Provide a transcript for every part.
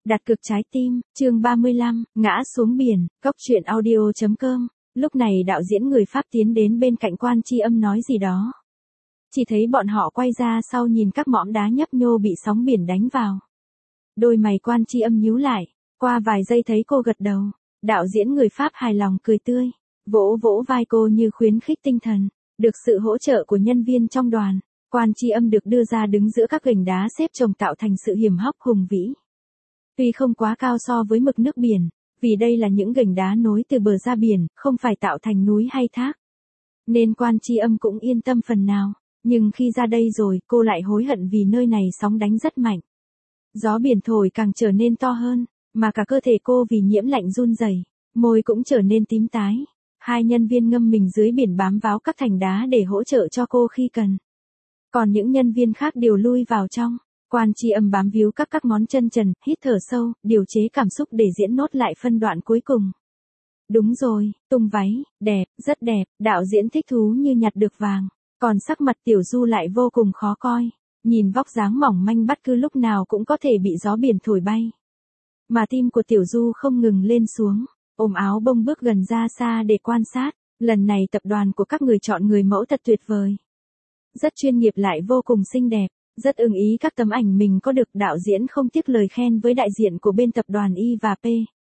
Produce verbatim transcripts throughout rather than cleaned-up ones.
Đặt cược trái tim, chương ba mươi lăm, ngã xuống biển, cốc truyện audio chấm com. Lúc này đạo diễn người Pháp tiến đến bên cạnh Quan Chi Âm nói gì đó. Chỉ thấy bọn họ quay ra sau nhìn các mỏm đá nhấp nhô bị sóng biển đánh vào. Đôi mày Quan Chi Âm nhíu lại, qua vài giây thấy cô gật đầu. Đạo diễn người Pháp hài lòng cười tươi, vỗ vỗ vai cô như khuyến khích tinh thần. Được sự hỗ trợ của nhân viên trong đoàn, Quan Chi Âm được đưa ra đứng giữa các gành đá xếp chồng tạo thành sự hiểm hóc hùng vĩ. Tuy không quá cao so với mực nước biển, vì đây là những gành đá nối từ bờ ra biển, không phải tạo thành núi hay thác. Nên Quan Chi Âm cũng yên tâm phần nào, nhưng khi ra đây rồi cô lại hối hận vì nơi này sóng đánh rất mạnh. Gió biển thổi càng trở nên to hơn, mà cả cơ thể cô vì nhiễm lạnh run rẩy, môi cũng trở nên tím tái. Hai nhân viên ngâm mình dưới biển bám vào các thành đá để hỗ trợ cho cô khi cần. Còn những nhân viên khác đều lui vào trong. Quan Chi Âm bám víu các các ngón chân trần, hít thở sâu, điều chế cảm xúc để diễn nốt lại phân đoạn cuối cùng. Đúng rồi, tung váy, đẹp, rất đẹp, đạo diễn thích thú như nhặt được vàng. Còn sắc mặt Tiểu Du lại vô cùng khó coi. Nhìn vóc dáng mỏng manh bất cứ lúc nào cũng có thể bị gió biển thổi bay. Mà tim của Tiểu Du không ngừng lên xuống, ôm áo bông bước gần ra xa để quan sát. Lần này tập đoàn của các người chọn người mẫu thật tuyệt vời. Rất chuyên nghiệp lại vô cùng xinh đẹp. Rất ưng ý các tấm ảnh mình có được, đạo diễn không tiếc lời khen với đại diện của bên tập đoàn Y và P.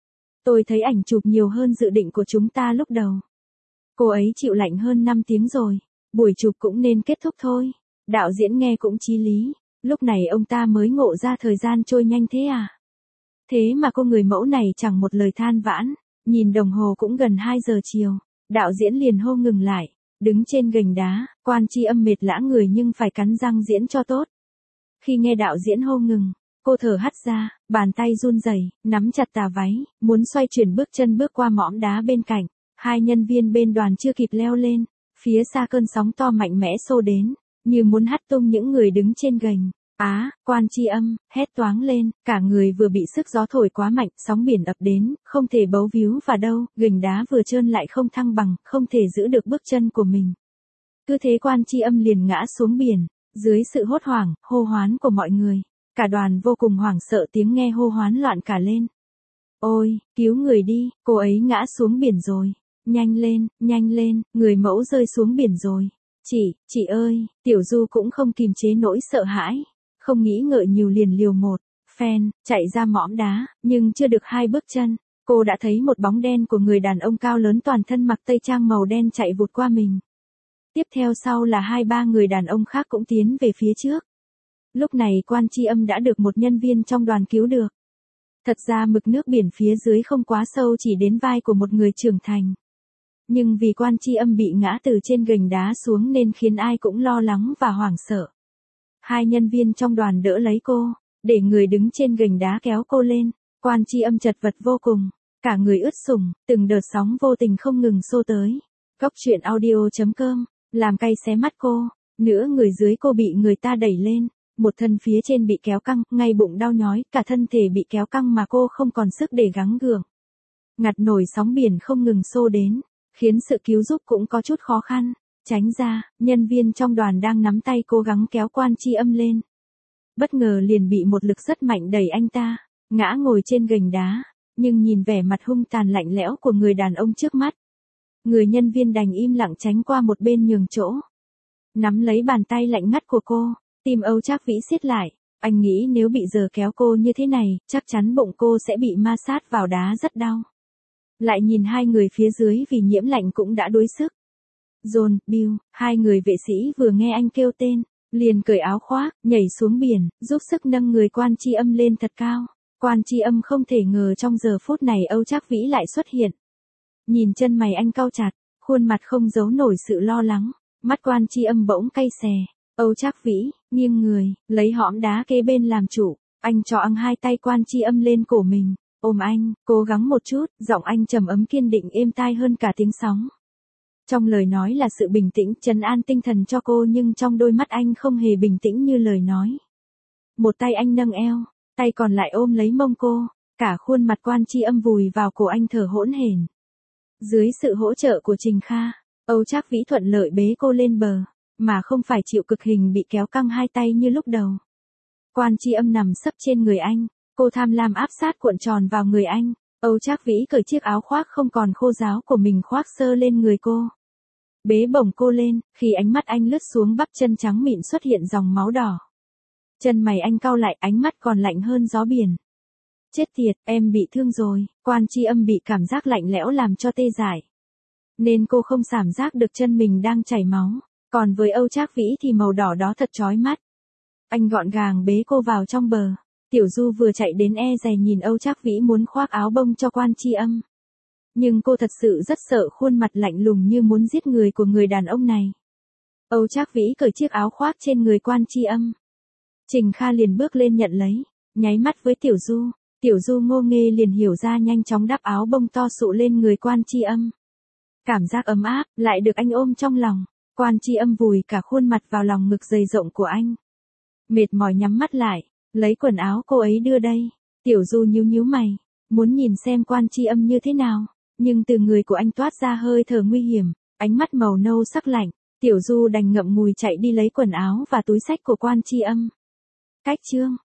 Tôi thấy ảnh chụp nhiều hơn dự định của chúng ta lúc đầu. Cô ấy chịu lạnh hơn năm tiếng rồi, buổi chụp cũng nên kết thúc thôi. Đạo diễn nghe cũng chí lý, lúc này ông ta mới ngộ ra thời gian trôi nhanh thế à. Thế mà cô người mẫu này chẳng một lời than vãn, nhìn đồng hồ cũng gần hai giờ chiều, đạo diễn liền hô ngừng lại. Đứng trên gành đá, Quan Chi Âm mệt lã người nhưng phải cắn răng diễn cho tốt. Khi nghe đạo diễn hô ngừng, cô thở hắt ra, bàn tay run rẩy, nắm chặt tà váy, muốn xoay chuyển bước chân bước qua mỏm đá bên cạnh. Hai nhân viên bên đoàn chưa kịp leo lên, phía xa cơn sóng to mạnh mẽ xô đến, như muốn hất tung những người đứng trên gành. Á, Quan Chi Âm hét toáng lên, cả người vừa bị sức gió thổi quá mạnh, sóng biển ập đến, không thể bấu víu vào đâu, gành đá vừa trơn lại không thăng bằng, không thể giữ được bước chân của mình. Cứ thế Quan Chi Âm liền ngã xuống biển, dưới sự hốt hoảng, hô hoán của mọi người. Cả đoàn vô cùng hoảng sợ tiếng nghe hô hoán loạn cả lên. Ôi, cứu người đi, cô ấy ngã xuống biển rồi. Nhanh lên, nhanh lên, người mẫu rơi xuống biển rồi. Chị, chị ơi, Tiểu Du cũng không kìm chế nỗi sợ hãi. Không nghĩ ngợi nhiều liền liều một, phen, chạy ra mỏm đá, nhưng chưa được hai bước chân, cô đã thấy một bóng đen của người đàn ông cao lớn toàn thân mặc tây trang màu đen chạy vụt qua mình. Tiếp theo sau là hai ba người đàn ông khác cũng tiến về phía trước. Lúc này Quan Chi Âm đã được một nhân viên trong đoàn cứu được. Thật ra mực nước biển phía dưới không quá sâu, chỉ đến vai của một người trưởng thành. Nhưng vì Quan Chi Âm bị ngã từ trên gành đá xuống nên khiến ai cũng lo lắng và hoảng sợ. Hai nhân viên trong đoàn đỡ lấy cô, để người đứng trên gành đá kéo cô lên. Quan Chi Âm chật vật vô cùng, cả người ướt sũng, từng đợt sóng vô tình không ngừng xô tới. Cốc truyện audio chấm com, làm cay xé mắt cô, nửa người dưới cô bị người ta đẩy lên, một thân phía trên bị kéo căng, ngay bụng đau nhói, cả thân thể bị kéo căng mà cô không còn sức để gắng gượng. Ngặt nổi sóng biển không ngừng xô đến, khiến sự cứu giúp cũng có chút khó khăn. Tránh ra, nhân viên trong đoàn đang nắm tay cố gắng kéo Quan Chi Âm lên. Bất ngờ liền bị một lực rất mạnh đẩy anh ta, ngã ngồi trên gành đá, nhưng nhìn vẻ mặt hung tàn lạnh lẽo của người đàn ông trước mắt. Người nhân viên đành im lặng tránh qua một bên nhường chỗ. Nắm lấy bàn tay lạnh ngắt của cô, tim Âu Trác Vĩ siết lại, anh nghĩ nếu bị giờ kéo cô như thế này, chắc chắn bụng cô sẽ bị ma sát vào đá rất đau. Lại nhìn hai người phía dưới vì nhiễm lạnh cũng đã đuối sức. John, Bill, hai người vệ sĩ vừa nghe anh kêu tên, liền cởi áo khoác, nhảy xuống biển, giúp sức nâng người Quan Chi Âm lên thật cao. Quan Chi Âm không thể ngờ trong giờ phút này Âu Trác Vĩ lại xuất hiện. Nhìn chân mày anh cau chặt, khuôn mặt không giấu nổi sự lo lắng, mắt Quan Chi Âm bỗng cay xè. Âu Trác Vĩ, nghiêng người, lấy hõm đá kế bên làm chủ, anh cho ăng hai tay Quan Chi Âm lên cổ mình, ôm anh, cố gắng một chút, giọng anh trầm ấm kiên định êm tai hơn cả tiếng sóng. Trong lời nói là sự bình tĩnh, trấn an tinh thần cho cô, nhưng trong đôi mắt anh không hề bình tĩnh như lời nói. Một tay anh nâng eo, tay còn lại ôm lấy mông cô, cả khuôn mặt Quan Chi Âm vùi vào cổ anh thở hỗn hển. Dưới sự hỗ trợ của Trình Kha, Âu Trác Vĩ thuận lợi bế cô lên bờ, mà không phải chịu cực hình bị kéo căng hai tay như lúc đầu. Quan Chi Âm nằm sấp trên người anh, Cô tham lam áp sát cuộn tròn vào người anh. Âu Trác Vĩ cởi chiếc áo khoác không còn khô ráo của mình khoác sơ lên người cô. Bế bổng cô lên, khi ánh mắt anh lướt xuống bắp chân trắng mịn xuất hiện dòng máu đỏ. Chân mày anh cau lại, ánh mắt còn lạnh hơn gió biển. Chết tiệt, em bị thương rồi. Quan Chi Âm bị cảm giác lạnh lẽo làm cho tê dại. Nên cô không cảm giác được chân mình đang chảy máu. Còn với Âu Trác Vĩ thì màu đỏ đó thật chói mắt. Anh gọn gàng bế cô vào trong bờ. Tiểu Du vừa chạy đến e dè nhìn Âu Trác Vĩ muốn khoác áo bông cho Quan Chi Âm. Nhưng cô thật sự rất sợ khuôn mặt lạnh lùng như muốn giết người của người đàn ông này. Âu Trác Vĩ cởi chiếc áo khoác trên người Quan Chi Âm. Trình Kha liền bước lên nhận lấy, nháy mắt với Tiểu Du. Tiểu Du ngô nghê liền hiểu ra, nhanh chóng đắp áo bông to sụ lên người Quan Chi Âm. Cảm giác ấm áp, lại được anh ôm trong lòng. Quan Chi Âm vùi cả khuôn mặt vào lòng ngực dày rộng của anh. Mệt mỏi nhắm mắt lại, lấy quần áo cô ấy đưa đây. Tiểu Du nhíu nhíu mày, muốn nhìn xem Quan Chi Âm như thế nào. Nhưng từ người của anh toát ra hơi thở nguy hiểm, ánh mắt màu nâu sắc lạnh. Tiểu Du đành ngậm ngùi chạy đi lấy quần áo và túi xách của Quan Chi Âm. Cách chương